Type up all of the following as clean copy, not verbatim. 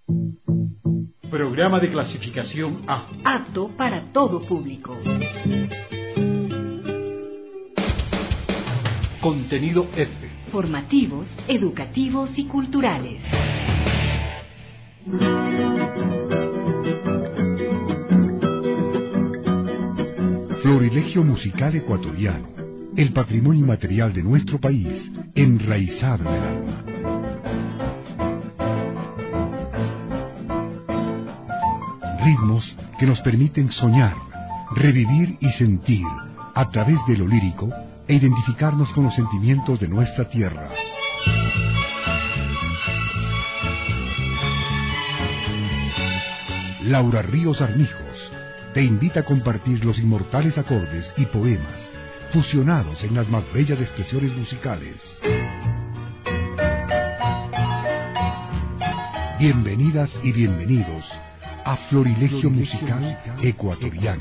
Programa de clasificación A. Apto para todo público. Contenido F. Formativos, educativos y culturales. Florilegio musical ecuatoriano, el patrimonio inmaterial de nuestro país, enraizado en el alma. Ritmos que nos permiten soñar, revivir y sentir, a través de lo lírico, e identificarnos con los sentimientos de nuestra tierra. Laura Ríos Armijos te invita a compartir los inmortales acordes y poemas fusionados en las más bellas expresiones musicales. Bienvenidas y bienvenidos a Florilegio musical ecuatoriano.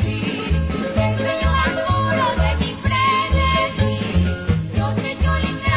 Yo te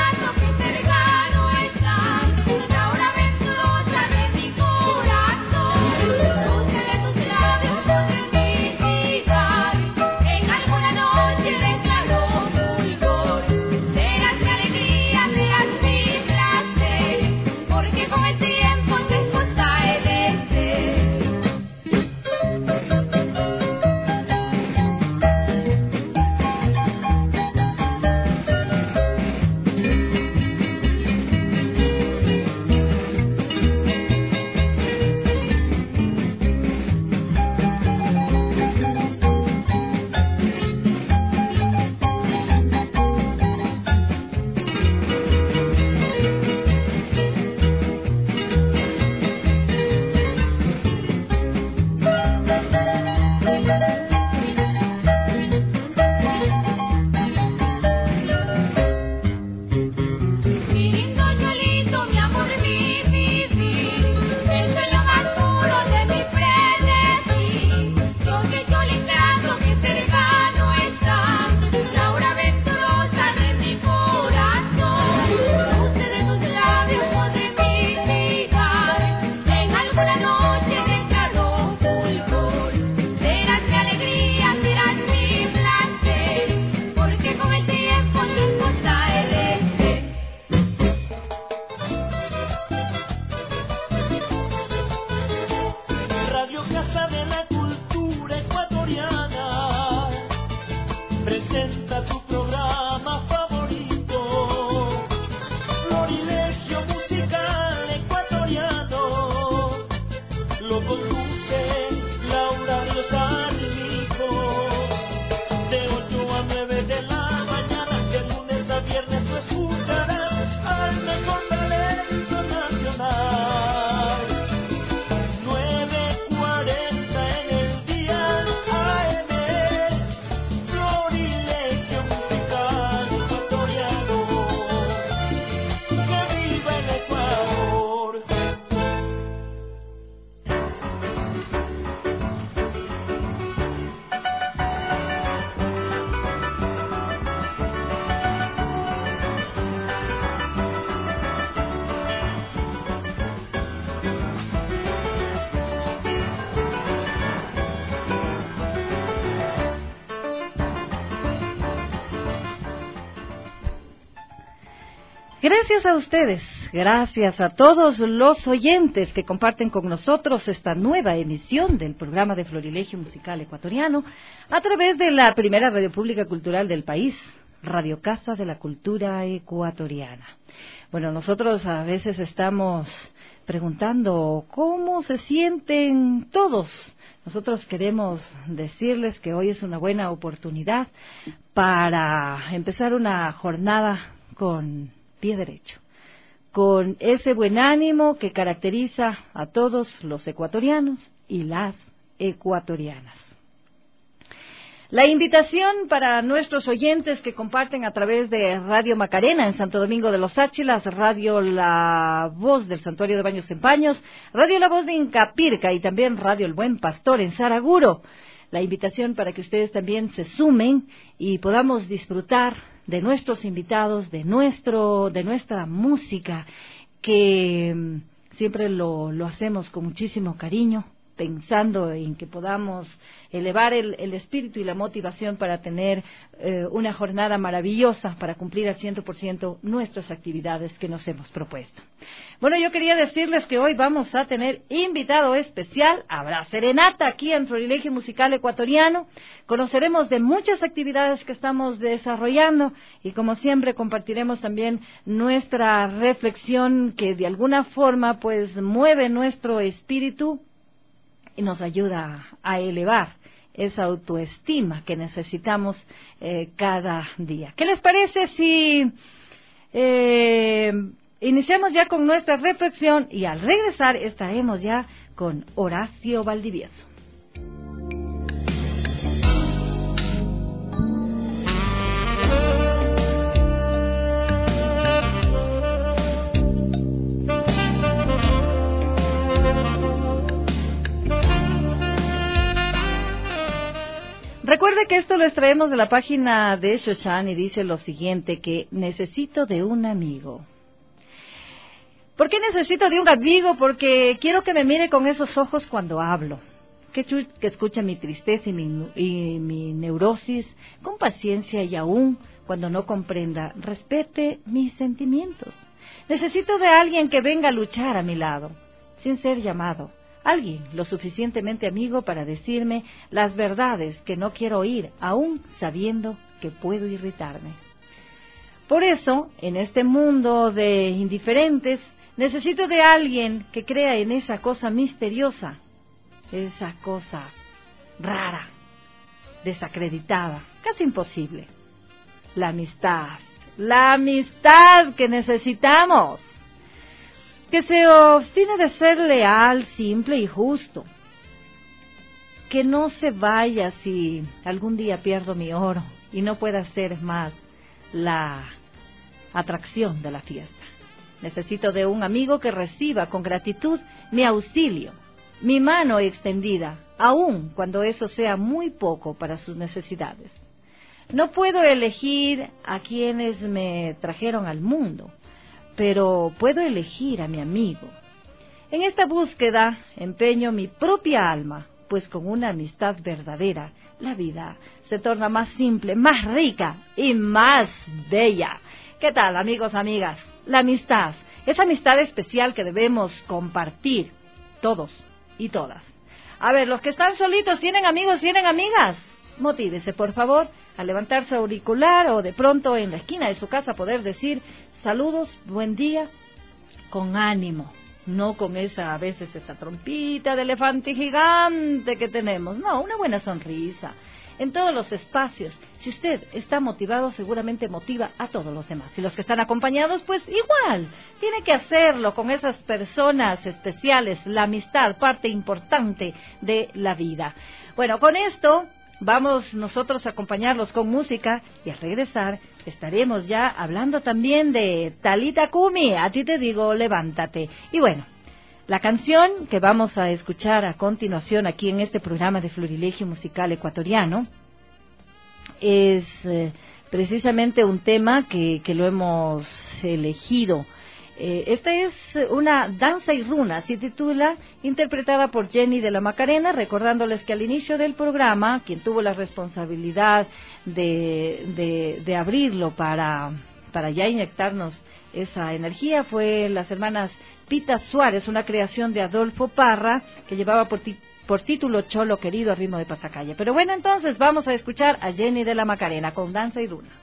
Gracias a ustedes, gracias a todos los oyentes que comparten con nosotros esta nueva emisión del programa de Florilegio Musical Ecuatoriano a través de la primera radio pública cultural del país, Radio Casa de la Cultura Ecuatoriana. Bueno, nosotros a veces estamos preguntando cómo se sienten todos. Nosotros queremos decirles que hoy es una buena oportunidad para empezar una jornada con pie derecho, con ese buen ánimo que caracteriza a todos los ecuatorianos y las ecuatorianas. La invitación para nuestros oyentes que comparten a través de Radio Macarena en Santo Domingo de los Áchilas, Radio La Voz del Santuario de Baños en Paños, Radio La Voz de Incapirca y también Radio El Buen Pastor en Saraguro. La invitación para que ustedes también se sumen y podamos disfrutar de nuestros invitados, de nuestra música, que siempre lo hacemos con muchísimo cariño, pensando en que podamos elevar el espíritu y la motivación para tener una jornada maravillosa, para cumplir al 100% nuestras actividades que nos hemos propuesto. Bueno, yo quería decirles que hoy vamos a tener invitado especial, habrá serenata aquí en Florilegio Musical Ecuatoriano, conoceremos de muchas actividades que estamos desarrollando y como siempre compartiremos también nuestra reflexión que de alguna forma pues mueve nuestro espíritu y nos ayuda a elevar esa autoestima que necesitamos cada día. ¿Qué les parece si iniciamos ya con nuestra reflexión y al regresar estaremos ya con Horacio Valdivieso? Recuerde que esto lo extraemos de la página de Shoshan y dice lo siguiente, que necesito de un amigo. ¿Por qué necesito de un amigo? Porque quiero que me mire con esos ojos cuando hablo, que escuche mi tristeza y mi neurosis con paciencia y aún cuando no comprenda, respete mis sentimientos. Necesito de alguien que venga a luchar a mi lado, sin ser llamado. Alguien lo suficientemente amigo para decirme las verdades que no quiero oír, aún sabiendo que puedo irritarme. Por eso, en este mundo de indiferentes, necesito de alguien que crea en esa cosa misteriosa, esa cosa rara, desacreditada, casi imposible. La amistad que necesitamos. Que se obstine de ser leal, simple y justo. Que no se vaya si algún día pierdo mi oro y no pueda ser más la atracción de la fiesta. Necesito de un amigo que reciba con gratitud mi auxilio, mi mano extendida, aun cuando eso sea muy poco para sus necesidades. No puedo elegir a quienes me trajeron al mundo, pero puedo elegir a mi amigo. En esta búsqueda empeño mi propia alma, pues con una amistad verdadera, la vida se torna más simple, más rica y más bella. ¿Qué tal, amigos, amigas? La amistad, esa amistad especial que debemos compartir todos y todas. A ver, los que están solitos, ¿tienen amigos, tienen amigas? Motívese, por favor, a levantar su auricular o de pronto en la esquina de su casa poder decir saludos, buen día, con ánimo, no con esa, a veces esa trompita de elefante gigante que tenemos, no, una buena sonrisa. En todos los espacios, si usted está motivado, seguramente motiva a todos los demás. Y los que están acompañados, pues igual, tiene que hacerlo con esas personas especiales, la amistad, parte importante de la vida. Bueno, con esto vamos nosotros a acompañarlos con música y al regresar estaremos ya hablando también de Talita Kumi, a ti te digo, levántate. Y bueno, la canción que vamos a escuchar a continuación aquí en este programa de Florilegio Musical Ecuatoriano es precisamente un tema que lo hemos elegido. Esta es una danza y runa, se titula, interpretada por Jenny de la Macarena, recordándoles que al inicio del programa, quien tuvo la responsabilidad de abrirlo para para ya inyectarnos esa energía fue las hermanas Pita Suárez, una creación de Adolfo Parra que llevaba por título Cholo Querido, ritmo de Pasacalla. Pero bueno, entonces vamos a escuchar a Jenny de la Macarena con Danza y Runa.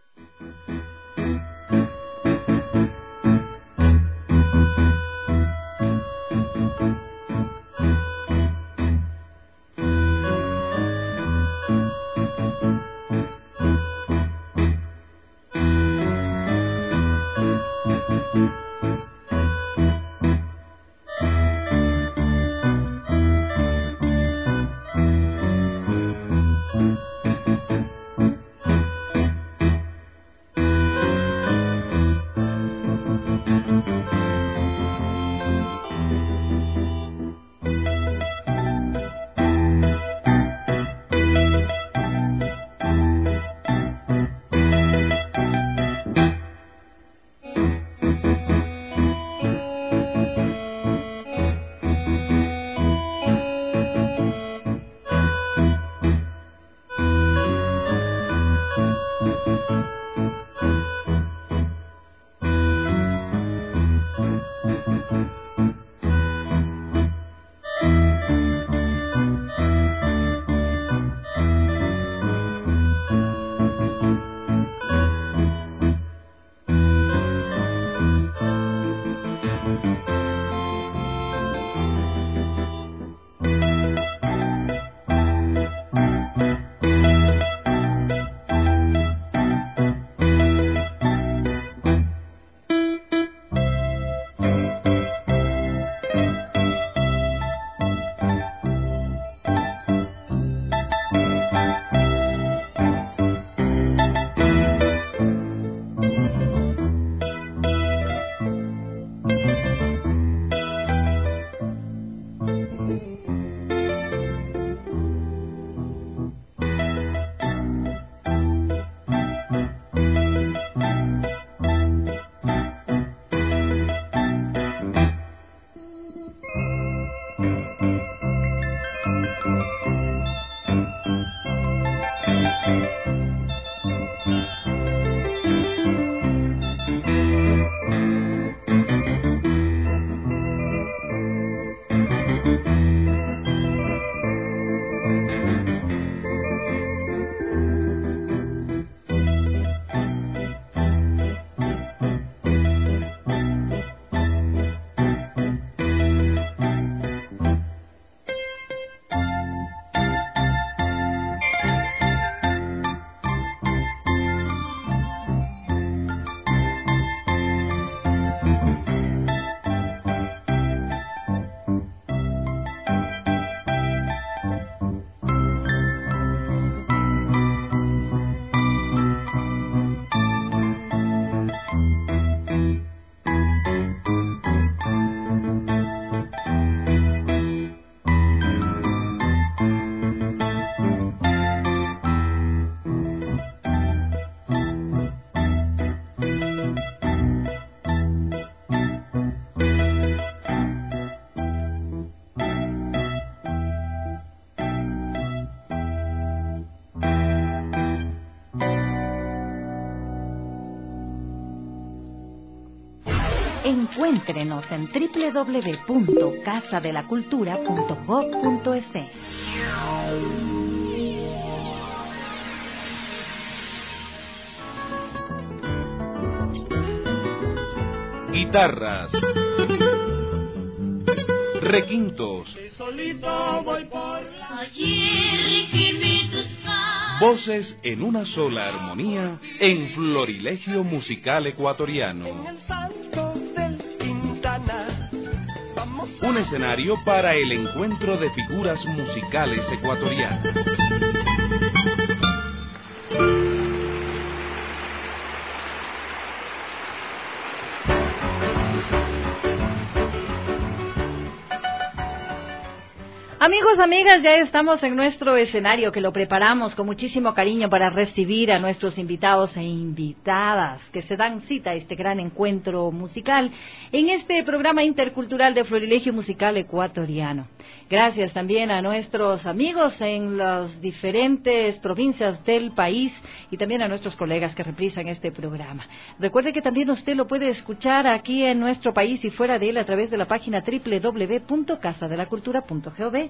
Encuéntrenos en www.casadelacultura.gov.es. Guitarras, requintos, voces en una sola armonía en Florilegio Musical Ecuatoriano. Un escenario para el encuentro de figuras musicales ecuatorianas. Amigos, amigas, ya estamos en nuestro escenario que lo preparamos con muchísimo cariño para recibir a nuestros invitados e invitadas que se dan cita a este gran encuentro musical en este programa intercultural de Florilegio Musical Ecuatoriano. Gracias también a nuestros amigos en las diferentes provincias del país y también a nuestros colegas que reprisan este programa. Recuerde que también usted lo puede escuchar aquí en nuestro país y fuera de él a través de la página www.casadelacultura.gov.es.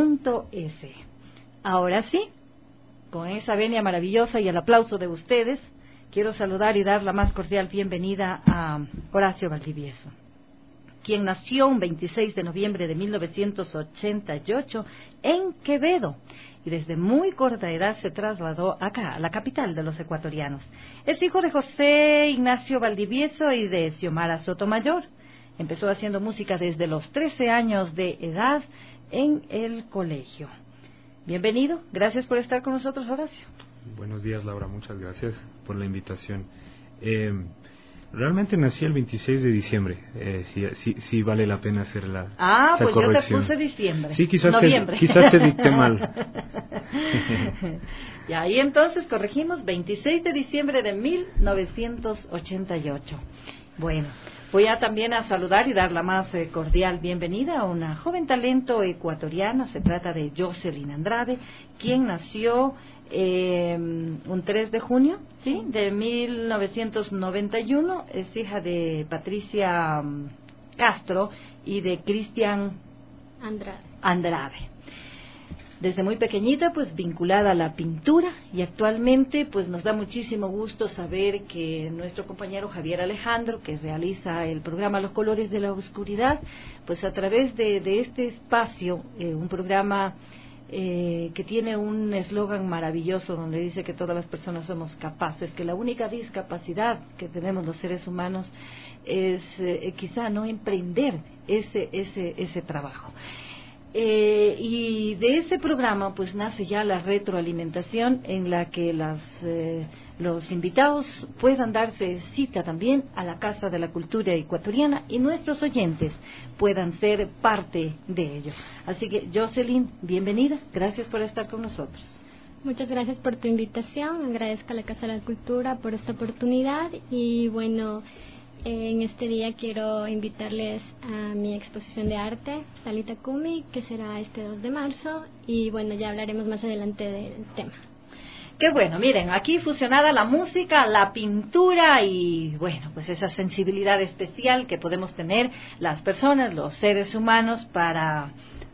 Ahora sí, con esa venia maravillosa y el aplauso de ustedes, quiero saludar y dar la más cordial bienvenida a Horacio Valdivieso, quien nació un 26 de noviembre de 1988 en Quevedo y desde muy corta edad se trasladó acá, a la capital de los ecuatorianos. Es hijo de José Ignacio Valdivieso y de Xiomara Sotomayor. Empezó haciendo música desde los 13 años de edad en el colegio. Bienvenido, gracias por estar con nosotros, Horacio. Buenos días, Laura, muchas gracias por la invitación. Realmente nací el 26 de diciembre, sí vale la pena hacer la pues corrección. Yo te puse diciembre. Sí, noviembre. Quizás te dicté mal. Y ahí entonces corregimos 26 de diciembre de 1988. Bueno, voy también a saludar y dar la más cordial bienvenida a una joven talento ecuatoriana. Se trata de Jocelyn Andrade, quien nació un 3 de junio, ¿sí?, de 1991. Es hija de Patricia Castro y de Cristian Andrade. Desde muy pequeñita, pues vinculada a la pintura, y actualmente pues nos da muchísimo gusto saber que nuestro compañero Javier Alejandro, que realiza el programa Los Colores de la Oscuridad, pues a través de este espacio, un programa que tiene un eslogan maravilloso donde dice que todas las personas somos capaces, que la única discapacidad que tenemos los seres humanos es quizá no emprender ese trabajo. Y de ese programa pues nace ya la retroalimentación en la que los invitados puedan darse cita también a la Casa de la Cultura Ecuatoriana y nuestros oyentes puedan ser parte de ello. Así que, Jocelyn, bienvenida, gracias por estar con nosotros. Muchas gracias por tu invitación, agradezco a la Casa de la Cultura por esta oportunidad y bueno, en este día quiero invitarles a mi exposición de arte, Talita Kumi, que será este 2 de marzo y bueno, ya hablaremos más adelante del tema. Qué bueno, miren, aquí fusionada la música, la pintura y bueno, pues esa sensibilidad especial que podemos tener las personas, los seres humanos para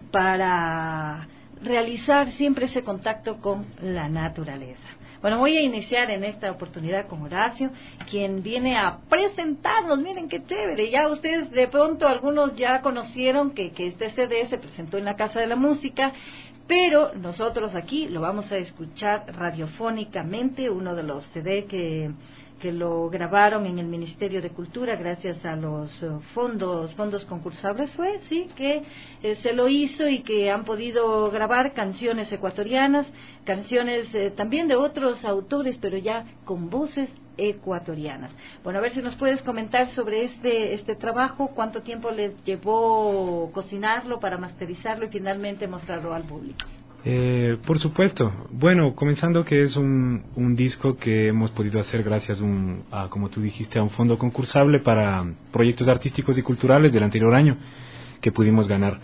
realizar siempre ese contacto con la naturaleza. Bueno, voy a iniciar en esta oportunidad con Horacio, quien viene a presentarnos. Miren qué chévere, ya ustedes de pronto algunos ya conocieron que este CD se presentó en la Casa de la Música, pero nosotros aquí lo vamos a escuchar radiofónicamente, uno de los CD que lo grabaron en el Ministerio de Cultura gracias a los fondos concursables, que se lo hizo y que han podido grabar canciones ecuatorianas, canciones también de otros autores, pero ya con voces ecuatorianas. Bueno, a ver si nos puedes comentar sobre este trabajo, cuánto tiempo les llevó cocinarlo para masterizarlo y finalmente mostrarlo al público. Por supuesto. Bueno, comenzando que es un disco que hemos podido hacer gracias a, como tú dijiste, a un fondo concursable para proyectos artísticos y culturales del anterior año que pudimos ganar.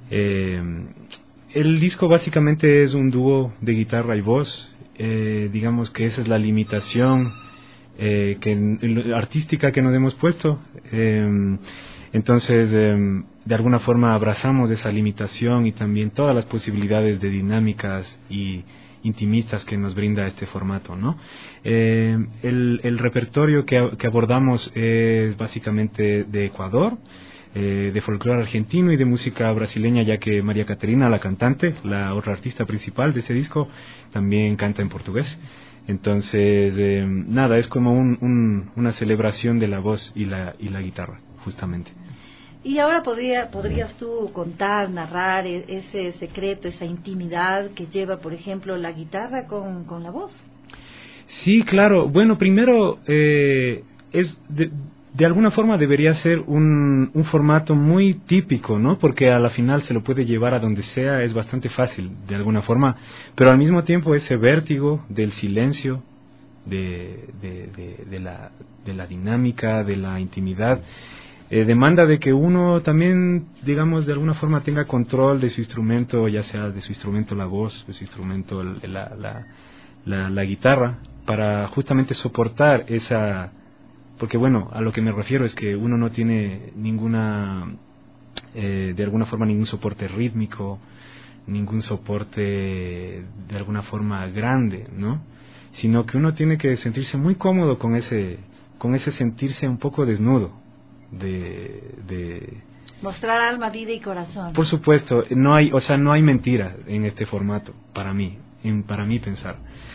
El disco básicamente es un dúo de guitarra y voz. Digamos que esa es la limitación artística que nos hemos puesto. Entonces, de alguna forma abrazamos esa limitación y también todas las posibilidades de dinámicas y intimistas que nos brinda este formato, ¿no? El repertorio que abordamos es básicamente de Ecuador, de folclore argentino y de música brasileña, ya que María Caterina, la cantante, la otra artista principal de ese disco, también canta en portugués. Entonces, nada, es como una celebración de la voz y la guitarra, justamente. Y ahora podrías tú contar, narrar ese secreto, esa intimidad que lleva, por ejemplo, la guitarra con la voz. Sí, claro. Bueno, primero de alguna forma debería ser un formato muy típico, ¿no? Porque a la final se lo puede llevar a donde sea, es bastante fácil, de alguna forma, pero al mismo tiempo ese vértigo del silencio, de la dinámica, de la intimidad, demanda de que uno también, digamos, de alguna forma tenga control de su instrumento, ya sea de su instrumento la voz, de su instrumento la guitarra, para justamente soportar esa... Porque bueno, a lo que me refiero es que uno no tiene ninguna, de alguna forma ningún soporte rítmico, ningún soporte de alguna forma grande, ¿no? Sino que uno tiene que sentirse muy cómodo con ese sentirse un poco desnudo, mostrar alma, vida y corazón. Por supuesto, no hay mentira en este formato, para mí pensar.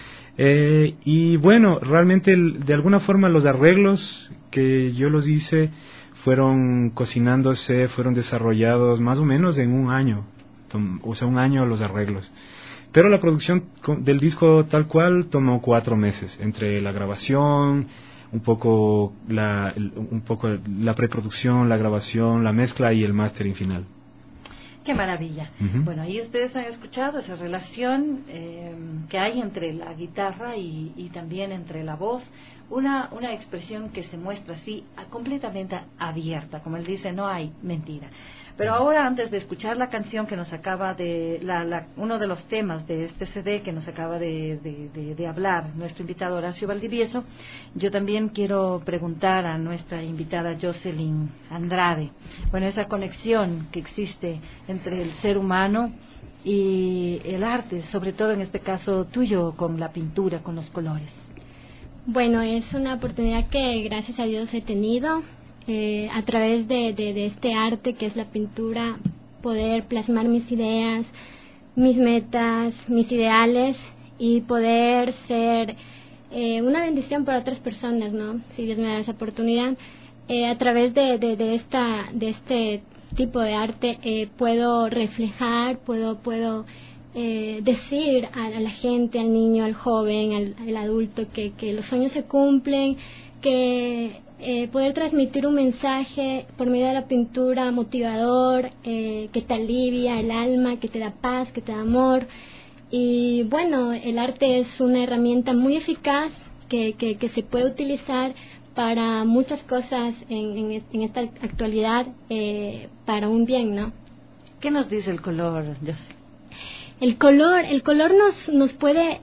Y bueno, realmente de alguna forma los arreglos que yo los hice fueron cocinándose, fueron desarrollados más o menos en un año, un año los arreglos. Pero la producción del disco tal cual tomó 4 meses, entre la grabación, un poco la preproducción, la grabación, la mezcla y el mastering final. ¡Qué maravilla! Uh-huh. Bueno, ahí ustedes han escuchado esa relación que hay entre la guitarra y también entre la voz, una expresión que se muestra así, completamente abierta, como él dice, no hay mentira. Pero ahora, antes de escuchar la canción que nos acaba de, uno de los temas de este CD que nos acaba de hablar nuestro invitado Horacio Valdivieso, yo también quiero preguntar a nuestra invitada Jocelyn Andrade, bueno, esa conexión que existe entre el ser humano y el arte, sobre todo en este caso tuyo, con la pintura, con los colores. Bueno, es una oportunidad que gracias a Dios he tenido. A través de este arte que es la pintura, poder plasmar mis ideas, mis metas, mis ideales y poder ser una bendición para otras personas, ¿no? Si Dios me da esa oportunidad. A través de este tipo de arte puedo reflejar, puedo decir a la gente, al niño, al joven, al adulto que los sueños se cumplen, que poder transmitir un mensaje por medio de la pintura motivador, que te alivia el alma, que te da paz, que te da amor. Y bueno, el arte es una herramienta muy eficaz que se puede utilizar para muchas cosas en esta actualidad, para un bien, ¿no? ¿Qué nos dice el color, José? El color nos puede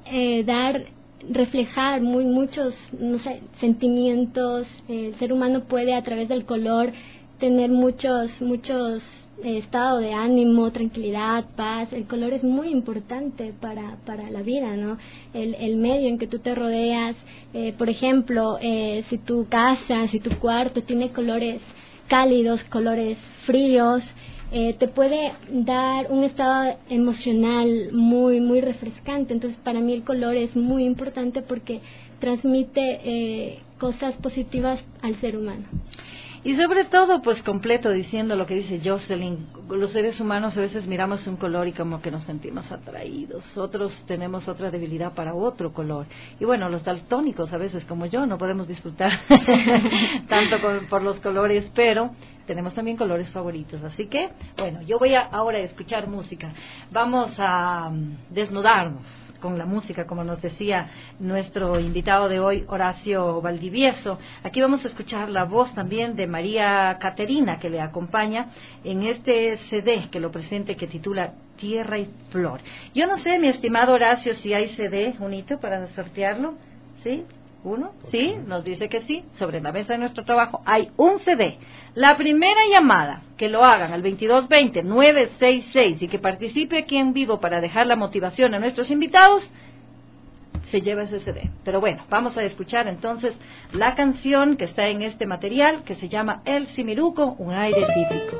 reflejar muchos, no sé, sentimientos. El ser humano puede a través del color tener muchos estado de ánimo, tranquilidad, paz. El color es muy importante para la vida, ¿no? El medio en que tú te rodeas, por ejemplo, si tu casa, si tu cuarto tiene colores cálidos, colores fríos, te puede dar un estado emocional muy refrescante. Entonces para mí el color es muy importante porque transmite cosas positivas al ser humano. Y sobre todo, pues completo, diciendo lo que dice Jocelyn, los seres humanos a veces miramos un color y como que nos sentimos atraídos, otros tenemos otra debilidad para otro color. Y bueno, los daltónicos a veces como yo no podemos disfrutar tanto por los colores, pero tenemos también colores favoritos. Así que, bueno, yo voy ahora a escuchar música. Vamos a desnudarnos con la música, como nos decía nuestro invitado de hoy, Horacio Valdivieso. Aquí vamos a escuchar la voz también de María Caterina, que le acompaña en este CD que lo presente, que titula Tierra y Flor. Yo no sé, mi estimado Horacio, si hay CD, unito, para sortearlo. ¿Sí? ¿Uno? Sí, nos dice que sí. Sobre la mesa de nuestro trabajo hay un CD. La primera llamada que lo hagan al 2220-966 y que participe aquí en vivo para dejar la motivación a nuestros invitados, se lleva ese CD. Pero bueno, vamos a escuchar entonces la canción que está en este material, que se llama El Simiruco, un aire típico.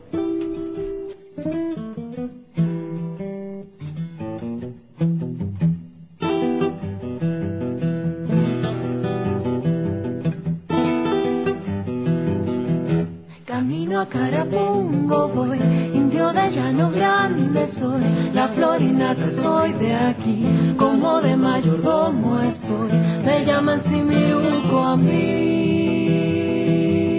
A Carapungo voy, indio de llano grande soy, la florinata soy de aquí, como de mayordomo estoy, me llaman Simiruco a mí.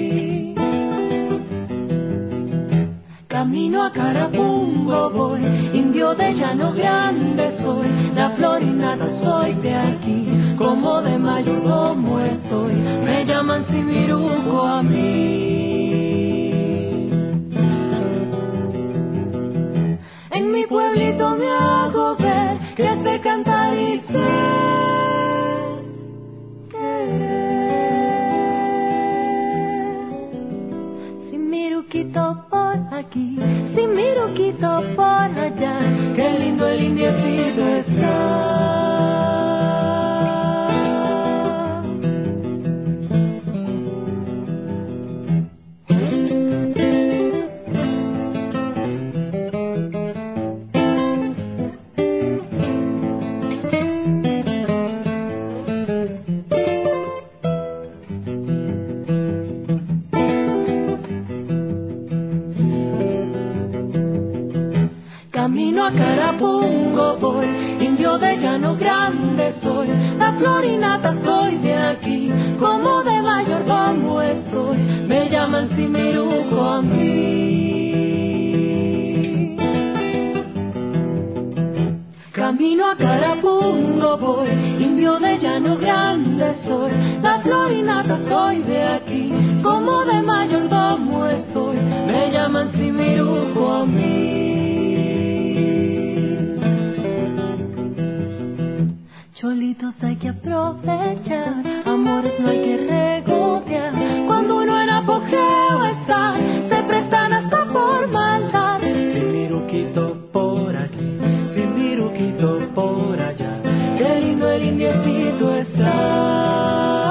Quito por aquí, si miro Quito por allá, qué lindo el indiecito está. Camino a Carapungo voy, indio de llano grande soy, la florinata soy de aquí, como de mayordomo estoy, me llaman Simiruco a mí. Camino a Carapungo voy, indio de llano grande soy, la florinata soy de aquí, como de mayordomo estoy, me llaman Simiruco a mí. Cholitos hay que aprovechar, amores no hay que regotear, cuando uno en apogeo está, se prestan hasta por maldad. Simiruquito por aquí, Simiruquito por allá, qué lindo el indiecito está.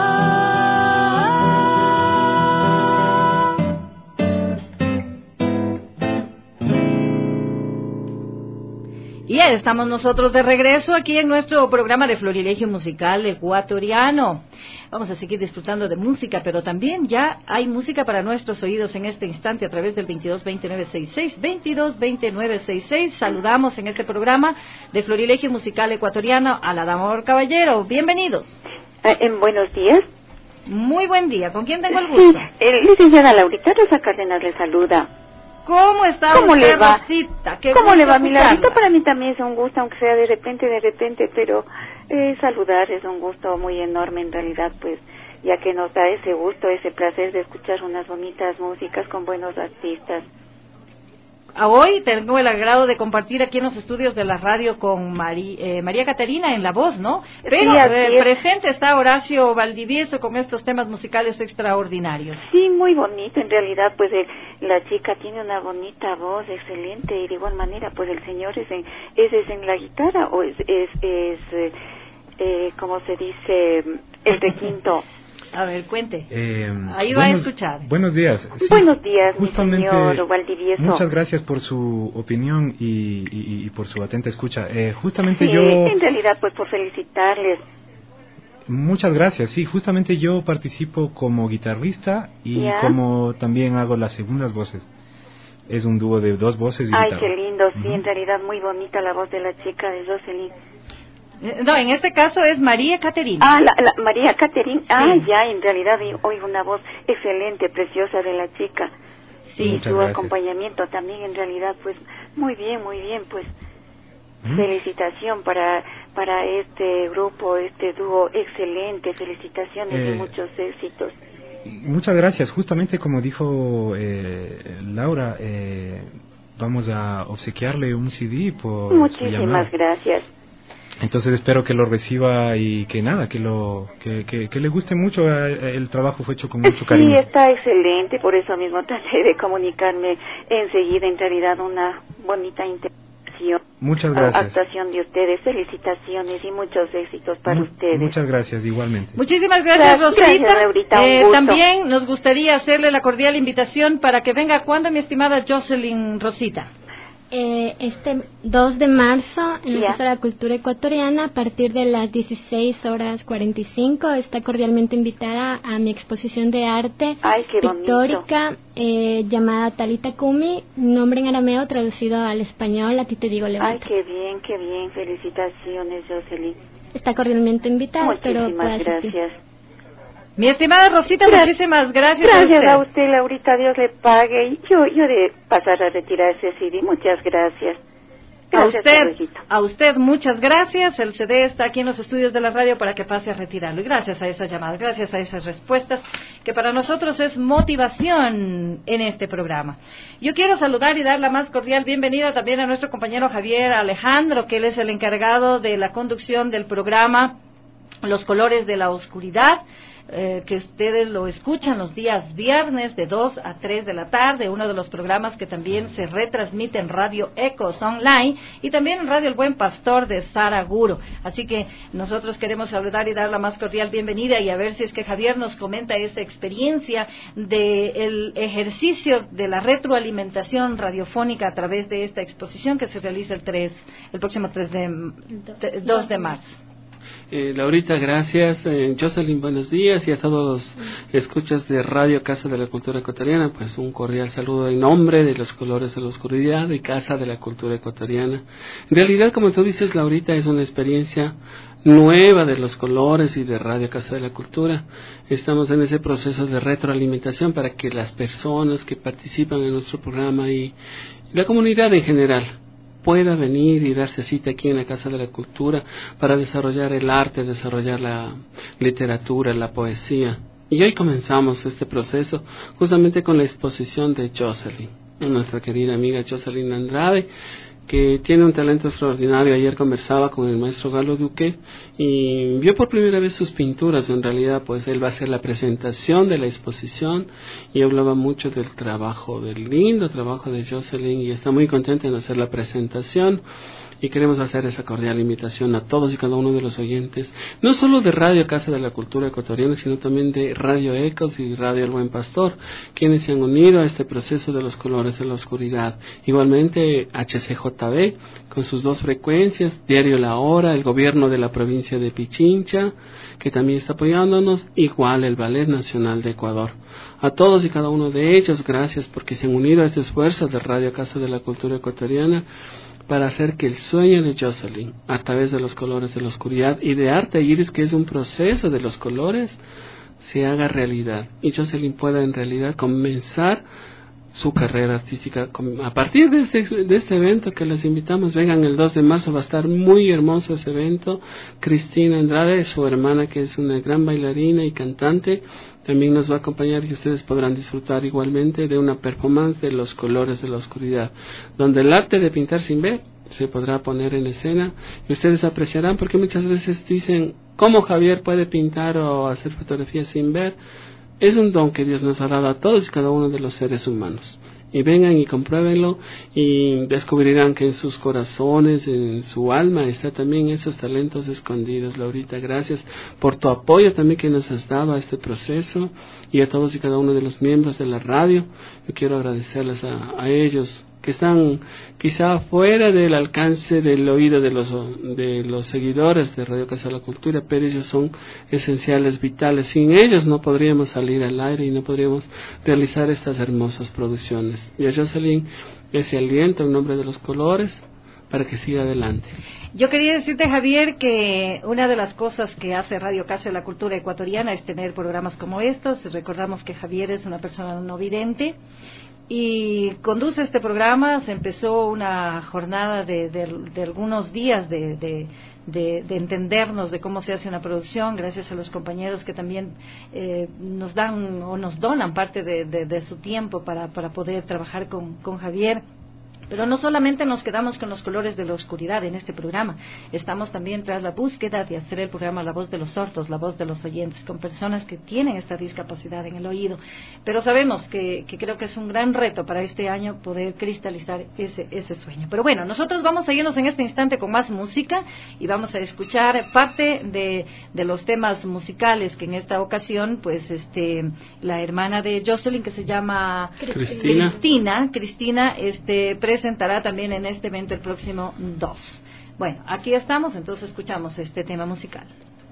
Y estamos nosotros de regreso aquí en nuestro programa de Florilegio Musical Ecuatoriano. Vamos a seguir disfrutando de música, pero también ya hay música para nuestros oídos en este instante a través del 222966, 222966. Saludamos en este programa de Florilegio Musical Ecuatoriano a la Damor Caballero. Bienvenidos. Buenos días. Muy buen día. ¿Con quién tengo el gusto? Licenciada Laurita Rosa Cárdenas le saluda. ¿Cómo está ¿Cómo usted, le va? Rosita? ¿Cómo le va, mi Laurita? Para mí también es un gusto, aunque sea de repente, pero saludar es un gusto muy enorme en realidad, pues, ya que nos da ese gusto, ese placer de escuchar unas bonitas músicas con buenos artistas. Hoy tengo el agrado de compartir aquí en los estudios de la radio con María Caterina en la voz, ¿no? Pero sí, presente está Horacio Valdivieso con estos temas musicales extraordinarios. Sí, muy bonito en realidad, pues la chica tiene una bonita voz, excelente, y de igual manera, pues el señor es en la guitarra o es ¿cómo se dice? El requinto. A ver, cuente. Ahí va a escuchar. Buenos días. Sí, buenos días, justamente, mi señor Valdivieso. Muchas gracias por su opinión y por su atenta escucha. Justamente sí, yo... en realidad, pues por felicitarles. Muchas gracias. Sí, justamente yo participo como guitarrista y como también hago las segundas voces. Es un dúo de 2 voces y guitarra. Ay, qué lindo. Sí, en realidad muy bonita la voz de la chica de Jocelyn. No, en este caso es María Caterina. Ah, la María Caterina. Sí. Ah, ya, en realidad oigo una voz excelente, preciosa de la chica. Sí, y su acompañamiento también, en realidad, pues, muy bien, pues, felicitación para este grupo, este dúo, excelente, felicitaciones y muchos éxitos. Muchas gracias. Justamente como dijo Laura, vamos a obsequiarle un CD por Muchísimas gracias. Entonces espero que lo reciba y que nada, que le guste mucho. El trabajo fue hecho con mucho cariño. Sí, está excelente, por eso mismo traté de comunicarme enseguida. En realidad una bonita interpretación. Muchas gracias. Actuación de ustedes, felicitaciones y muchos éxitos para ustedes. Muchas gracias, igualmente. Muchísimas gracias, Rosita. Gracias, también nos gustaría hacerle la cordial invitación para que venga. ¿Cuándo, mi estimada Jocelyn Rosita? Este 2 de marzo en la Casa de la Cultura Ecuatoriana a partir de las 16:45 está cordialmente invitada a mi exposición de arte pictórica llamada Talita Kumi, nombre en arameo traducido al español, a ti te digo levanta. Ay, qué bien, felicitaciones, Jocelyn. Está cordialmente invitada. Muchísimas gracias. Mi estimada Rosita, muchísimas gracias. Gracias a usted, Laurita, Dios le pague. Y yo de pasar a retirar ese CD, muchas gracias. A usted muchas gracias. El CD está aquí en los estudios de la radio para que pase a retirarlo. Y gracias a esas llamadas, gracias a esas respuestas, que para nosotros es motivación en este programa. Yo quiero saludar y dar la más cordial bienvenida también a nuestro compañero Javier Alejandro, que él es el encargado de la conducción del programa Los Colores de la Oscuridad. que ustedes lo escuchan los días viernes de 2 a 3 de la tarde, uno de los programas que también se retransmite en Radio Ecos Online y también en Radio El Buen Pastor de Saraguro. Así que nosotros queremos saludar y dar la más cordial bienvenida y a ver si es que Javier nos comenta esa experiencia del ejercicio de la retroalimentación radiofónica a través de esta exposición que se realiza el próximo 2 de marzo. Laurita, gracias. Jocelyn, buenos días, y a todos los escuchas de Radio Casa de la Cultura Ecuatoriana, pues un cordial saludo en nombre de los Colores de la Oscuridad y Casa de la Cultura Ecuatoriana. En realidad, como tú dices, Laurita, es una experiencia nueva de los colores y de Radio Casa de la Cultura. Estamos en ese proceso de retroalimentación para que las personas que participan en nuestro programa y la comunidad en general pueda venir y darse cita aquí en la Casa de la Cultura para desarrollar el arte, desarrollar la literatura, la poesía. Y hoy comenzamos este proceso justamente con la exposición de Jocelyn, nuestra querida amiga Jocelyn Andrade, que tiene un talento extraordinario. Ayer conversaba con el maestro Galo Duque y vio por primera vez sus pinturas. En realidad, pues él va a hacer la presentación de la exposición y hablaba mucho del trabajo, del lindo trabajo de Jocelyn, y está muy contenta en hacer la presentación. Y queremos hacer esa cordial invitación a todos y cada uno de los oyentes, no solo de Radio Casa de la Cultura Ecuatoriana, sino también de Radio Ecos y Radio El Buen Pastor, quienes se han unido a este proceso de los colores de la oscuridad. Igualmente HCJB, con sus 2 frecuencias, Diario La Hora, el gobierno de la provincia de Pichincha, que también está apoyándonos, igual el Ballet Nacional de Ecuador. A todos y cada uno de ellos, gracias porque se han unido a este esfuerzo de Radio Casa de la Cultura Ecuatoriana, para hacer que el sueño de Jocelyn, a través de los colores de la oscuridad y de Arte Iris, que es un proceso de los colores, se haga realidad. Y Jocelyn pueda en realidad comenzar su carrera artística a partir de este evento que les invitamos. Vengan el 2 de marzo, va a estar muy hermoso ese evento. Cristina Andrade, su hermana, que es una gran bailarina y cantante, también nos va a acompañar y ustedes podrán disfrutar igualmente de una performance de los colores de la oscuridad, donde el arte de pintar sin ver se podrá poner en escena y ustedes apreciarán, porque muchas veces dicen, ¿cómo Javier puede pintar o hacer fotografías sin ver? Es un don que Dios nos ha dado a todos y cada uno de los seres humanos. Y vengan y compruébenlo y descubrirán que en sus corazones, en su alma, está también esos talentos escondidos. Laurita, gracias por tu apoyo también que nos has dado a este proceso y a todos y cada uno de los miembros de la radio. Yo quiero agradecerles a ellos que están quizá fuera del alcance del oído de los seguidores de Radio Casa de la Cultura, pero ellos son esenciales, vitales. Sin ellos no podríamos salir al aire y no podríamos realizar estas hermosas producciones. Y a Jocelyn, ese aliento en nombre de los colores para que siga adelante. Yo quería decirte, Javier, que una de las cosas que hace Radio Casa de la Cultura Ecuatoriana es tener programas como estos. Recordamos que Javier es una persona no vidente y conduce este programa. Se empezó una jornada de algunos días de entendernos de cómo se hace una producción, gracias a los compañeros que también nos dan o nos donan parte de su tiempo para poder trabajar con Javier. Pero no solamente nos quedamos con los colores de la oscuridad en este programa, estamos también tras la búsqueda de hacer el programa La Voz de los Sordos, La Voz de los Oyentes, con personas que tienen esta discapacidad en el oído. Pero sabemos que creo que es un gran reto para este año poder cristalizar ese sueño. Pero bueno, nosotros vamos a irnos en este instante con más música y vamos a escuchar parte de los temas musicales que en esta ocasión, pues la hermana de Jocelyn, que se llama Cristina, presentará también en este evento el próximo 2. Bueno, aquí estamos, entonces escuchamos este tema musical.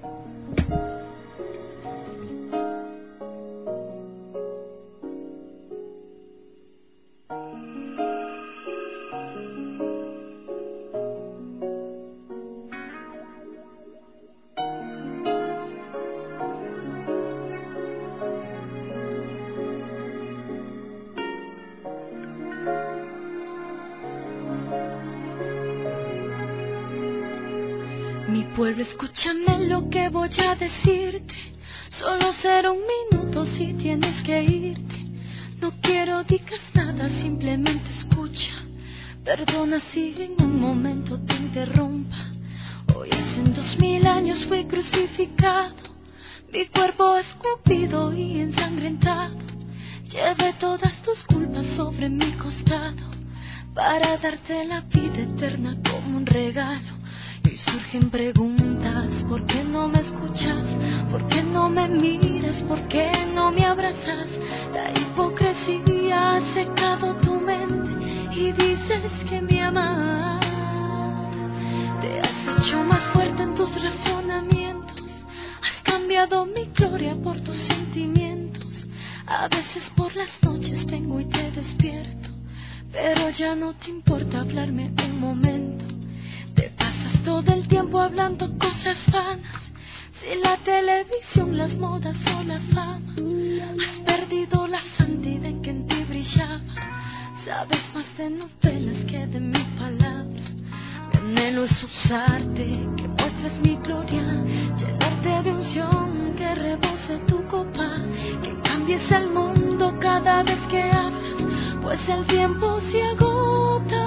Pueblo, escúchame lo que voy a decirte. Solo será un minuto si tienes que irte. No quiero digas nada, simplemente escucha. Perdona si en un momento te interrumpa. Hoy hace 2000 años fui crucificado. mi cuerpo escupido y ensangrentado, llevé todas tus culpas sobre mi costado, para darte la vida eterna como un regalo. Y hoy surgen preguntas: ¿por qué no me escuchas? ¿Por qué no me miras? ¿Por qué no me abrazas? La hipocresía ha secado tu mente y dices que me amas. Te has hecho más fuerte en tus razonamientos, has cambiado mi gloria por tus sentimientos. A veces por las noches vengo y te despierto, pero ya no te importa hablarme un momento. Te pasas todo el tiempo hablando cosas vanas, si la televisión, las modas o la fama. Has perdido la santidad en que en ti brillaba. Sabes más de novelas que de mi palabra. Mi anhelo es usarte, que muestres mi gloria, llenarte de unción, que rebose tu copa, que cambies el mundo cada vez que hablas, pues el tiempo se agota.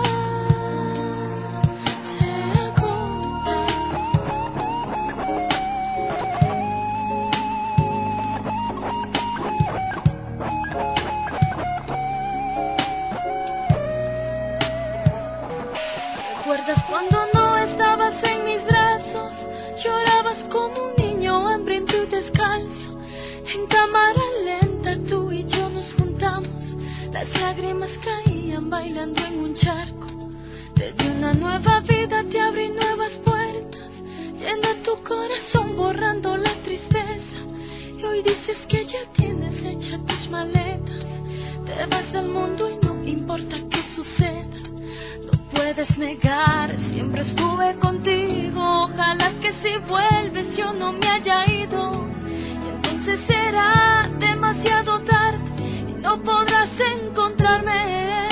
¿Recuerdas cuando no estabas en mis brazos? Llorabas como un niño hambriento y descalzo. En cámara lenta tú y yo nos juntamos, las lágrimas caían bailando en un charco. Te di una nueva vida, te abrí nuevas puertas, llena tu corazón borrando la tristeza. Y hoy dices que ya tienes hechas tus maletas, te vas del mundo y no importa qué suceda. Puedes negar, siempre estuve contigo. Ojalá que si vuelves yo no me haya ido, y entonces será demasiado tarde y no podrás encontrarme.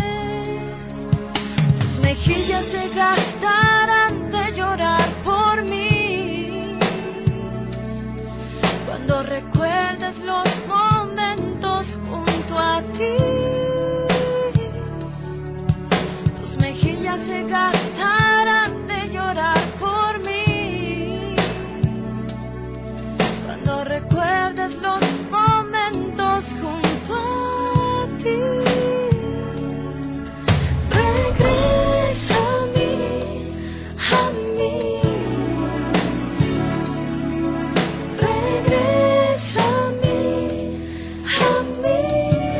Tus mejillas se gastarán de llorar por mí cuando recuerdes los momentos junto a ti. Se gastarán de llorar por mí cuando recuerdes los momentos junto a ti. Regresa a mí, a mí. Regresa a mí, a mí.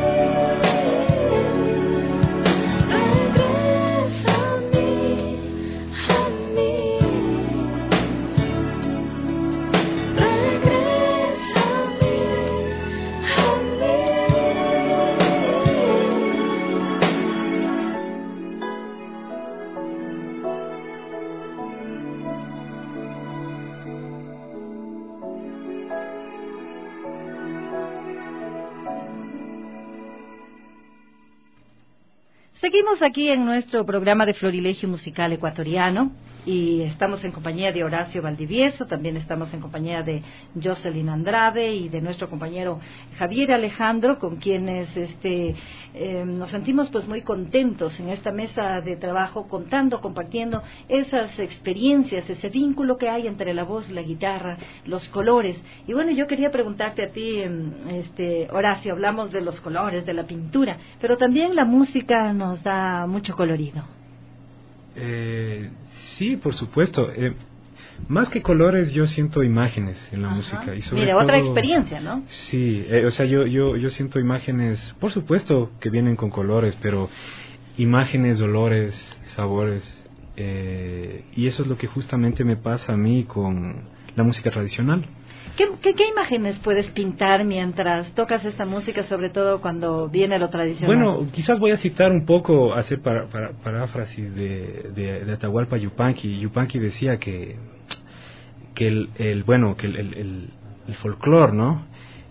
Seguimos aquí en nuestro programa de Florilegio Musical Ecuatoriano y estamos en compañía de Horacio Valdivieso, también estamos en compañía de Jocelyn Andrade y de nuestro compañero Javier Alejandro, con quienes nos sentimos pues muy contentos en esta mesa de trabajo, contando, compartiendo esas experiencias, ese vínculo que hay entre la voz, la guitarra, los colores. Y bueno, yo quería preguntarte a ti, Horacio, hablamos de los colores, de la pintura, pero también la música nos da mucho colorido. Sí, por supuesto. Más que colores, yo siento imágenes en la música. Y sobre todo, otra experiencia, ¿no? Sí, o sea, yo siento imágenes, por supuesto que vienen con colores, pero imágenes, olores, sabores. Y eso es lo que justamente me pasa a mí con la música tradicional. ¿Qué imágenes puedes pintar mientras tocas esta música, sobre todo cuando viene lo tradicional? Bueno, quizás voy a citar un poco, hacer paráfrasis de Atahualpa Yupanqui. Yupanqui decía que el folclore, ¿no?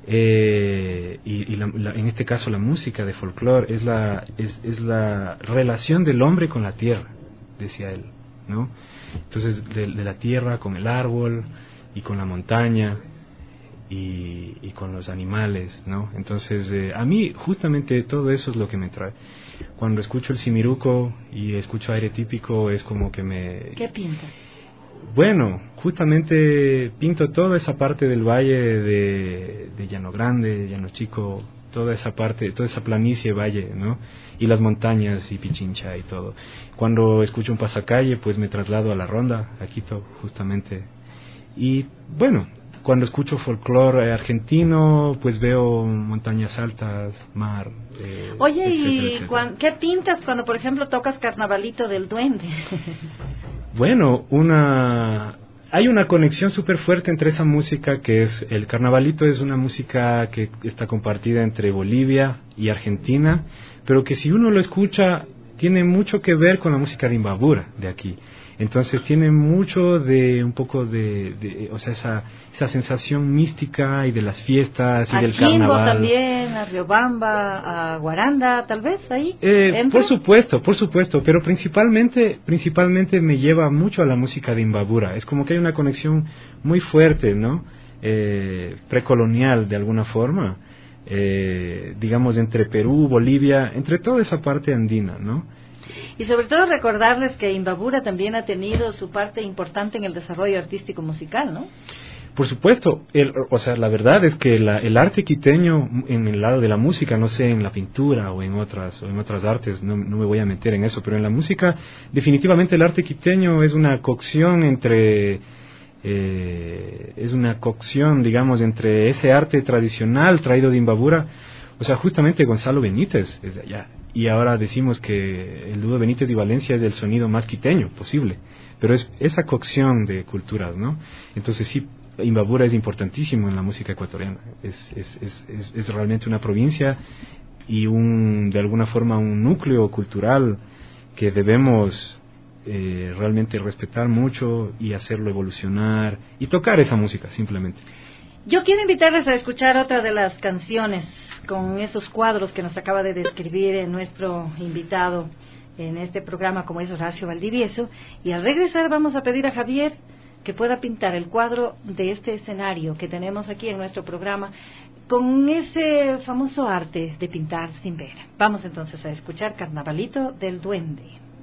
En este caso la música de folclore es la relación del hombre con la tierra, decía él, ¿no? Entonces de la tierra con el árbol y con la montaña y con los animales, ¿no? Entonces a mí justamente todo eso es lo que me trae. Cuando escucho el simiruco y escucho aire típico es como que me... ¿Qué pintas? Bueno, justamente pinto toda esa parte del valle de Llano Grande, Llano Chico, toda esa parte, toda esa planicie, valle, ¿no? Y las montañas y Pichincha y todo. Cuando escucho un pasacalle, pues me traslado a la Ronda, a Quito, justamente. Y bueno, cuando escucho folclore argentino, pues veo montañas altas, mar. Oye, etcétera, ¿y etcétera. qué pintas cuando, por ejemplo, tocas Carnavalito del Duende? Bueno, hay una conexión súper fuerte entre esa música que es el carnavalito, es una música que está compartida entre Bolivia y Argentina, pero que si uno lo escucha tiene mucho que ver con la música de Imbabura de aquí. Entonces tiene mucho de un poco o sea, esa sensación mística y de las fiestas y del Chimbo carnaval. también, a Riobamba, a Guaranda, tal vez ahí. Por supuesto, pero principalmente me lleva mucho a la música de Imbabura. Es como que hay una conexión muy fuerte, ¿no? Precolonial de alguna forma, digamos entre Perú, Bolivia, entre toda esa parte andina, ¿no? Y sobre todo recordarles que Imbabura también ha tenido su parte importante en el desarrollo artístico musical, ¿no? Por supuesto, o sea, la verdad es que el arte quiteño en el lado de la música, no sé, en la pintura o en otras artes, no me voy a meter en eso, pero en la música definitivamente el arte quiteño es una cocción digamos, entre ese arte tradicional traído de Imbabura. O sea, justamente Gonzalo Benítez es de allá. Y ahora decimos que el dúo Benítez y Valencia es el sonido más quiteño posible. Pero es esa cocción de culturas, ¿no? Entonces sí, Imbabura es importantísimo en la música ecuatoriana. Es realmente una provincia y de alguna forma un núcleo cultural que debemos realmente respetar mucho y hacerlo evolucionar y tocar esa música simplemente. Yo quiero invitarles a escuchar otra de las canciones con esos cuadros que nos acaba de describir nuestro invitado en este programa, como es Horacio Valdivieso, y al regresar vamos a pedir a Javier que pueda pintar el cuadro de este escenario que tenemos aquí en nuestro programa con ese famoso arte de pintar sin ver. Vamos entonces a escuchar Carnavalito del Duende.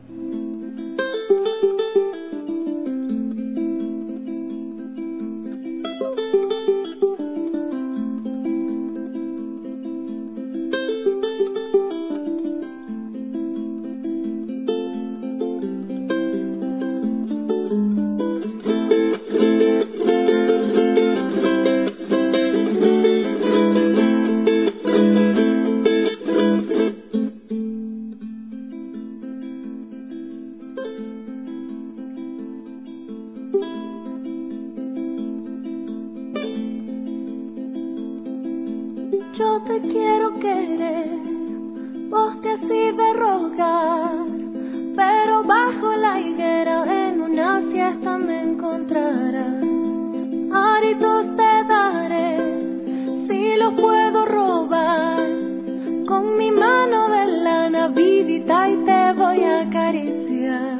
Yo te quiero querer, vos te has de rogar, pero bajo la higuera en una siesta me encontrarás. Aritos te daré, si los puedo robar, con mi mano de lana vidita y te voy a acariciar.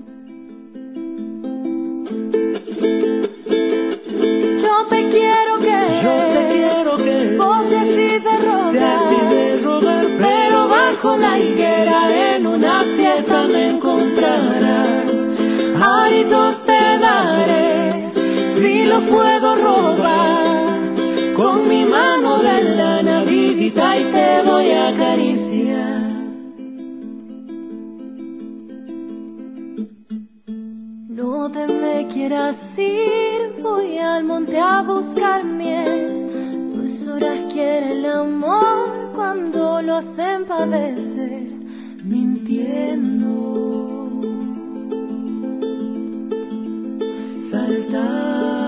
Yo te quiero querer, vos te de rogar, pero bajo la higuera en una fiesta me encontrarás. Aritos te daré, si lo puedo robar, con mi mano de lana vidita y te voy a acariciar. No te me quieras ir, voy al monte a buscar miel. Horas quiere el amor cuando lo hacen padecer, mintiendo, saltando.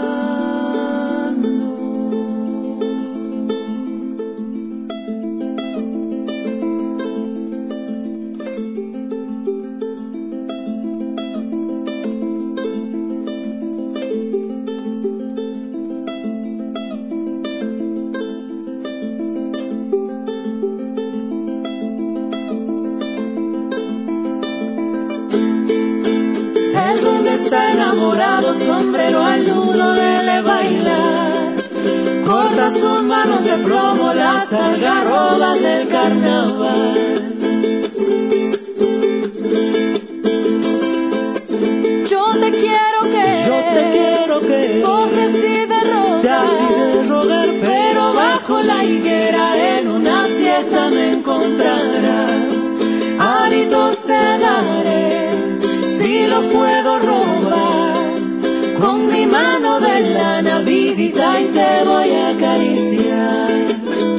Está enamorado, sombrero al nudo dele bailar, corta sus manos de plomo las algarrobas del carnaval. Yo te quiero querer, te quiero que coges y de rogar, pero bajo la higuera en una fiesta me encontrarás. Hábitos te daré, si lo puedo robar, con mi mano de lana vivita y te voy a acariciar.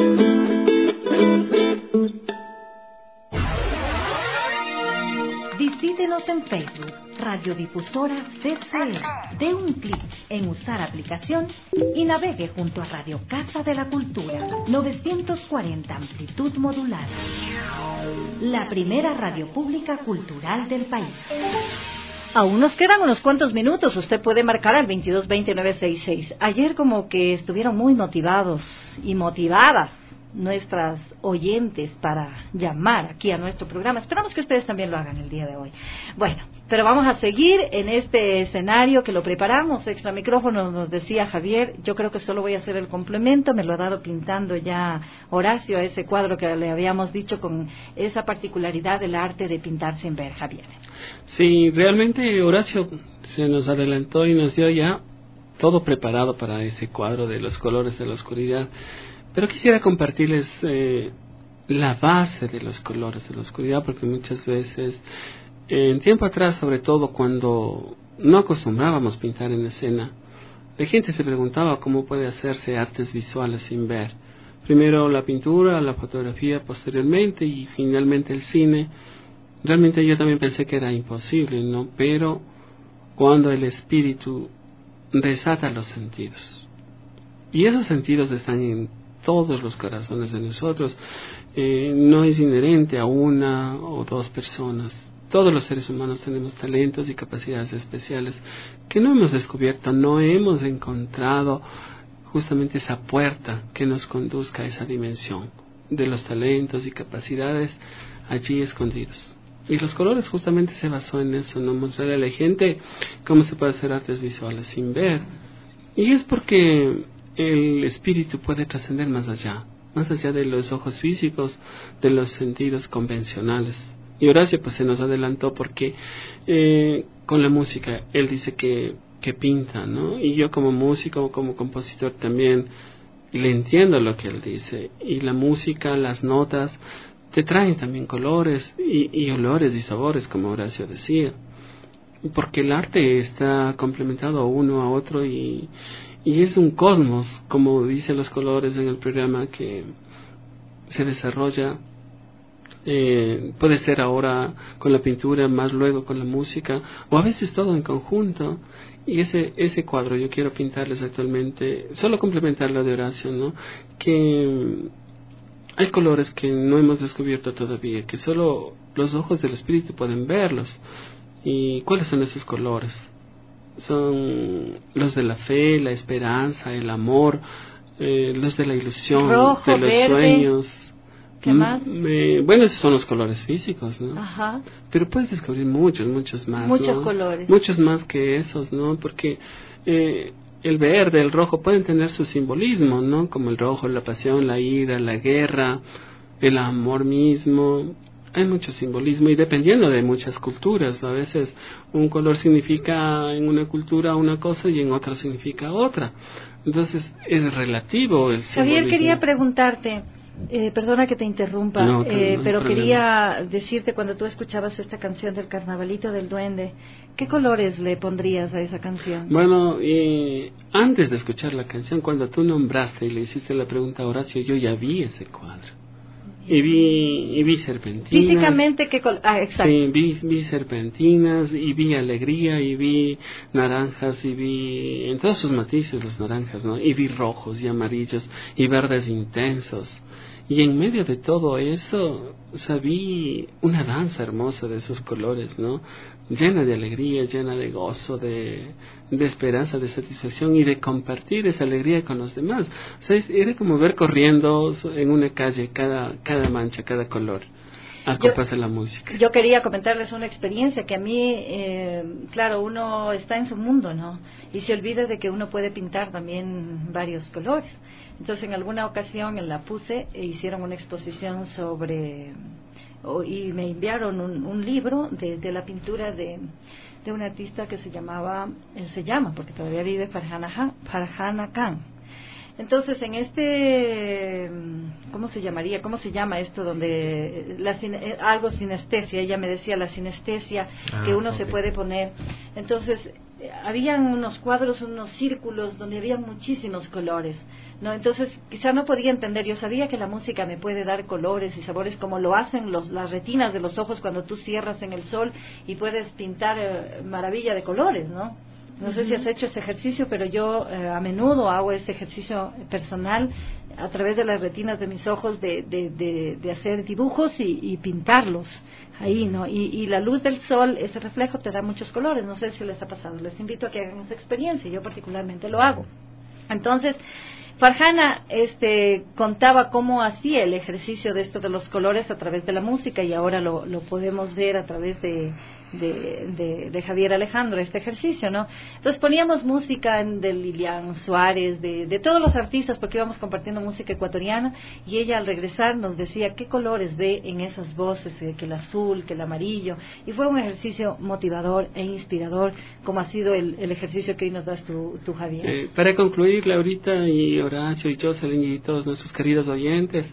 Visítenos en Facebook, Radiodifusora CCE. Dé un clic en usar aplicación y navegue junto a Radio Casa de la Cultura, 940 amplitud modulada. La primera radio pública cultural del país. Aún nos quedan unos cuantos minutos. Usted puede marcar al 2220-966. Ayer como que estuvieron muy motivados y motivadas nuestras oyentes para llamar aquí a nuestro programa. Esperamos que ustedes también lo hagan el día de hoy. Bueno, pero vamos a seguir en este escenario que lo preparamos. Extra micrófono, nos decía Javier. Yo creo que solo voy a hacer el complemento. Me lo ha dado pintando ya Horacio a ese cuadro que le habíamos dicho, con esa particularidad del arte de pintar sin ver, Javier. Sí, realmente Horacio se nos adelantó y nos dio ya todo preparado para ese cuadro de los colores de la oscuridad. Pero quisiera compartirles la base de los colores de la oscuridad, porque muchas veces, en tiempo atrás, sobre todo cuando no acostumbrábamos pintar en escena, la gente se preguntaba cómo puede hacerse artes visuales sin ver. Primero la pintura, la fotografía posteriormente y finalmente el cine. Realmente yo también pensé que era imposible, ¿no? Pero cuando el espíritu desata los sentidos, y esos sentidos están en todos los corazones de nosotros, no es inherente a una o dos personas. Todos los seres humanos tenemos talentos y capacidades especiales que no hemos descubierto, no hemos encontrado justamente esa puerta que nos conduzca a esa dimensión de los talentos y capacidades allí escondidos. Y los colores justamente se basó en eso, no mostrarle a la gente cómo se puede hacer artes visuales sin ver. Y es porque el espíritu puede trascender más allá de los ojos físicos, de los sentidos convencionales. Y Horacio pues se nos adelantó porque con la música él dice que pinta, ¿no? Y yo como músico, como compositor también le entiendo lo que él dice. Y la música, las notas te traen también colores y olores y sabores, como Horacio decía, porque el arte está complementado a uno a otro y es un cosmos, como dicen los colores en el programa, que se desarrolla, puede ser ahora con la pintura, más luego con la música, o a veces todo en conjunto. Y ese cuadro yo quiero pintarles actualmente, solo complementar lo de Horacio, ¿no? Que hay colores que no hemos descubierto todavía, que solo los ojos del espíritu pueden verlos. ¿Y cuáles son esos colores? Son los de la fe, la esperanza, el amor, los de la ilusión, rojo, de los verde, sueños. ¿Qué más? Bueno, esos son los colores físicos, ¿no? Ajá. Pero puedes descubrir muchos más, muchos ¿no? colores. Muchos más que esos, ¿no? Porque el verde, el rojo pueden tener su simbolismo, ¿no? Como el rojo, la pasión, la ira, la guerra, el amor mismo. Hay mucho simbolismo y dependiendo de muchas culturas. A veces un color significa en una cultura una cosa y en otra significa otra. Entonces es relativo el simbolismo. Javier, quería preguntarte, perdona que te interrumpa, no, pero quería decirte, cuando tú escuchabas esta canción del Carnavalito del Duende, ¿qué colores le pondrías a esa canción? Bueno, antes de escuchar la canción, cuando tú nombraste y le hiciste la pregunta a Horacio, yo ya vi ese cuadro. Y vi serpentinas. Físicamente, ¿qué color? Exacto. Sí, vi serpentinas, y vi alegría, y vi naranjas, y vi en todos sus matices los naranjas, ¿no? Y vi rojos y amarillos y verdes intensos. Y en medio de todo eso, o sea, vi una danza hermosa de esos colores, ¿no? Llena de alegría, llena de gozo, de esperanza, de satisfacción y de compartir esa alegría con los demás. O sea, era como ver corriendo en una calle cada mancha, cada color, a compás de la música. Yo quería comentarles una experiencia que a mí, claro, uno está en su mundo, ¿no? Y se olvida de que uno puede pintar también varios colores. Entonces, en alguna ocasión en la PUSE hicieron una exposición sobre, y me enviaron un libro de la pintura de de una artista que se llama, porque todavía vive, Farhana Khan. Entonces, en ¿cómo se llama esto? Donde algo sinestesia, ella me decía la sinestesia que uno se puede poner. Entonces, habían unos cuadros, unos círculos donde había muchísimos colores, ¿no? Entonces, quizá no podía entender. Yo sabía que la música me puede dar colores y sabores como lo hacen las retinas de los ojos cuando tú cierras en el sol y puedes pintar maravilla de colores, ¿no? No sé si has hecho ese ejercicio, pero yo a menudo hago ese ejercicio personal a través de las retinas de mis ojos de hacer dibujos y pintarlos ahí, ¿no? Y la luz del sol, ese reflejo te da muchos colores. No sé si les ha pasado. Les invito a que hagan esa experiencia. Yo particularmente lo hago. Entonces, Farhana contaba cómo hacía el ejercicio de esto de los colores a través de la música, y ahora lo podemos ver a través de Javier Alejandro, este ejercicio, ¿no? Entonces poníamos música de Lilian Suárez, de todos los artistas, porque íbamos compartiendo música ecuatoriana, y ella al regresar nos decía qué colores ve en esas voces, que el azul, que el amarillo, y fue un ejercicio motivador e inspirador, como ha sido el ejercicio que hoy nos das tú Javier. Para concluir, Laurita y Horacio y Jocelyn y todos nuestros queridos oyentes,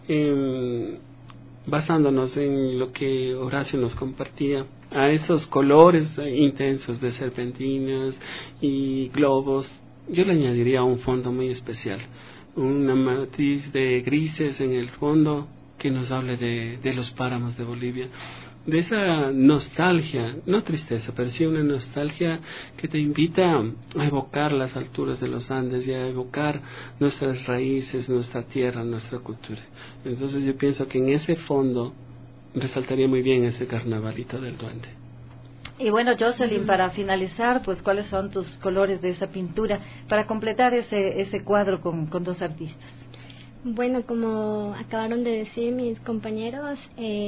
basándonos en lo que Horacio nos compartía, a esos colores intensos de serpentinas y globos, yo le añadiría un fondo muy especial, una matiz de grises en el fondo que nos hable de los páramos de Bolivia, de esa nostalgia, no tristeza, pero sí una nostalgia que te invita a evocar las alturas de los Andes y a evocar nuestras raíces, nuestra tierra, nuestra cultura. Entonces yo pienso que en ese fondo resaltaría muy bien ese carnavalito del duende. Y bueno, Jocelyn, para finalizar, pues ¿cuáles son tus colores de esa pintura para completar ese cuadro con dos artistas? Bueno, como acabaron de decir mis compañeros,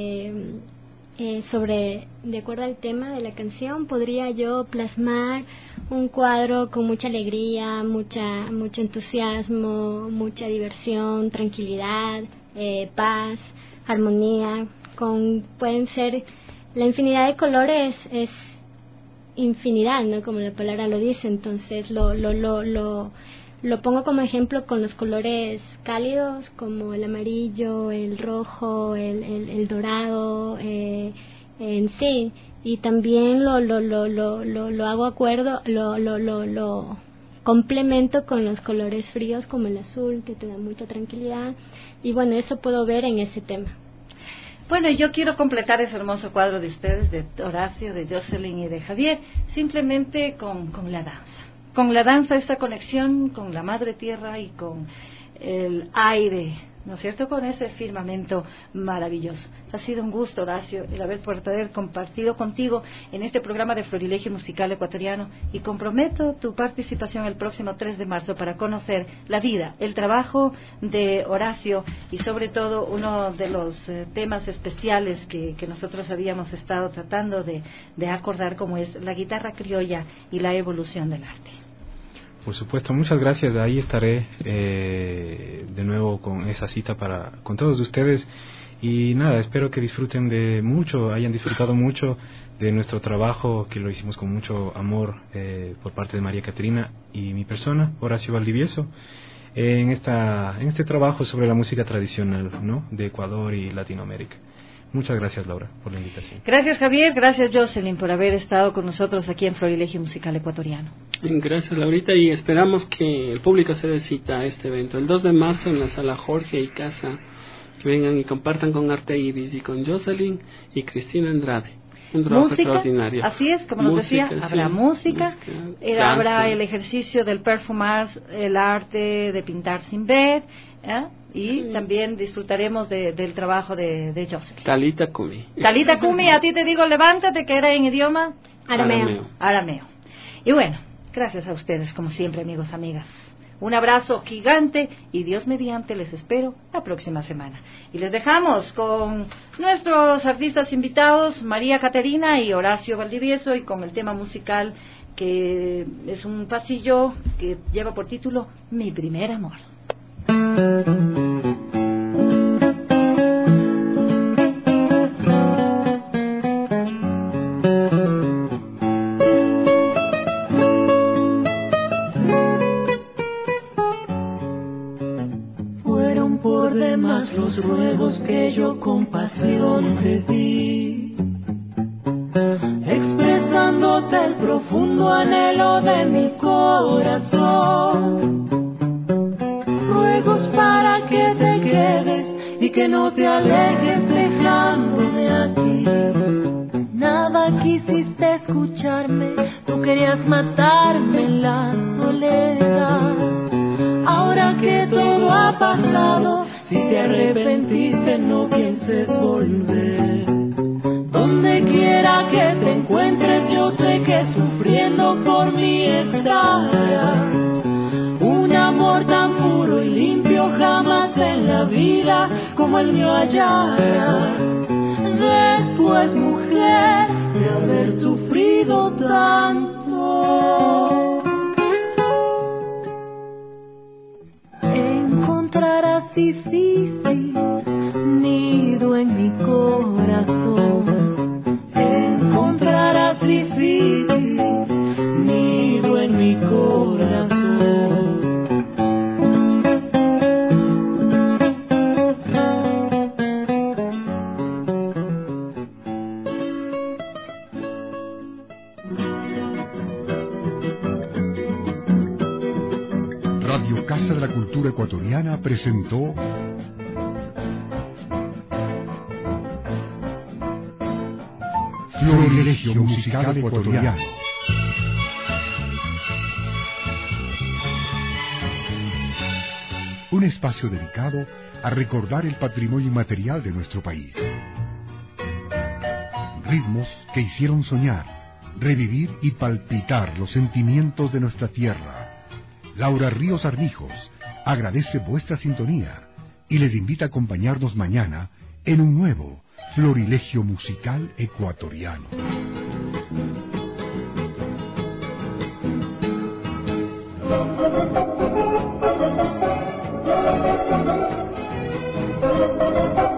de acuerdo al tema de la canción, podría yo plasmar un cuadro con mucha alegría, mucho entusiasmo, mucha diversión, tranquilidad, paz, armonía, pueden ser la infinidad de colores, es infinidad, ¿no? Como la palabra lo dice. Entonces lo pongo como ejemplo con los colores cálidos como el amarillo, el rojo, el dorado, en sí, y también lo hago acuerdo, lo complemento con los colores fríos como el azul, que te da mucha tranquilidad, y bueno, eso puedo ver en ese tema. Bueno, yo quiero completar ese hermoso cuadro de ustedes, de Horacio, de Jocelyn y de Javier, simplemente con la danza. Con la danza, esa conexión con la madre tierra y con el aire, ¿no es cierto?, con ese firmamento maravilloso. Ha sido un gusto, Horacio, el haber compartido contigo en este programa de Florilegio Musical Ecuatoriano, y comprometo tu participación el próximo 3 de marzo para conocer la vida, el trabajo de Horacio y sobre todo uno de los temas especiales que nosotros habíamos estado tratando de acordar, como es la guitarra criolla y la evolución del arte. Por supuesto, muchas gracias. Ahí estaré de nuevo con esa cita con todos ustedes, y nada, espero que disfruten hayan disfrutado mucho de nuestro trabajo, que lo hicimos con mucho amor por parte de María Caterina y mi persona, Horacio Valdivieso, en este trabajo sobre la música tradicional, ¿no?, de Ecuador y Latinoamérica. Muchas gracias, Laura, por la invitación. Gracias, Javier. Gracias, Jocelyn, por haber estado con nosotros aquí en Florilegio Musical Ecuatoriano. Gracias, Laurita, y esperamos que el público se dé cita a este evento el 2 de marzo en la sala Jorge y Casa, que vengan y compartan con Arte Iris y con Jocelyn y Cristina Andrade. Un trabajo extraordinario. Así es, como nos decía, habrá música, habrá el ejercicio del performance, el arte de pintar sin ver, y también disfrutaremos del trabajo de Jocelyn. Talita Kumi. Talita Kumi, a ti te digo levántate, que era en idioma arameo. Y bueno, gracias a ustedes, como siempre, amigos, amigas. Un abrazo gigante y Dios mediante les espero la próxima semana. Y les dejamos con nuestros artistas invitados, María Caterina y Horacio Valdivieso, y con el tema musical que es un pasillo que lleva por título Mi primer amor. por demás los ruegos que yo con pasión te di, expresándote el profundo anhelo de mi corazón. Ruegos para que te quedes y que no te alejes dejándome aquí. Nada quisiste escucharme, tú querías matarme en la soledad. Ahora que todo ha pasado, si te arrepentiste no pienses volver. Donde quiera que te encuentres, yo sé que sufriendo por mí estarás. Un amor tan puro y limpio jamás en la vida como el mío hallarás. Después, mujer, de haber sufrido tanto, encontrarás difícil nido en mi corazón. Encontrarás difícil nido en mi corazón. Radio Casa de la Cultura Ecuatoriana presentó Florilegio Musical Ecuatoriano. Un espacio dedicado a recordar el patrimonio inmaterial de nuestro país. Ritmos que hicieron soñar, revivir y palpitar los sentimientos de nuestra tierra. Laura Ríos Armijos agradece vuestra sintonía y les invita a acompañarnos mañana en un nuevo Florilegio Musical Ecuatoriano. Thank you.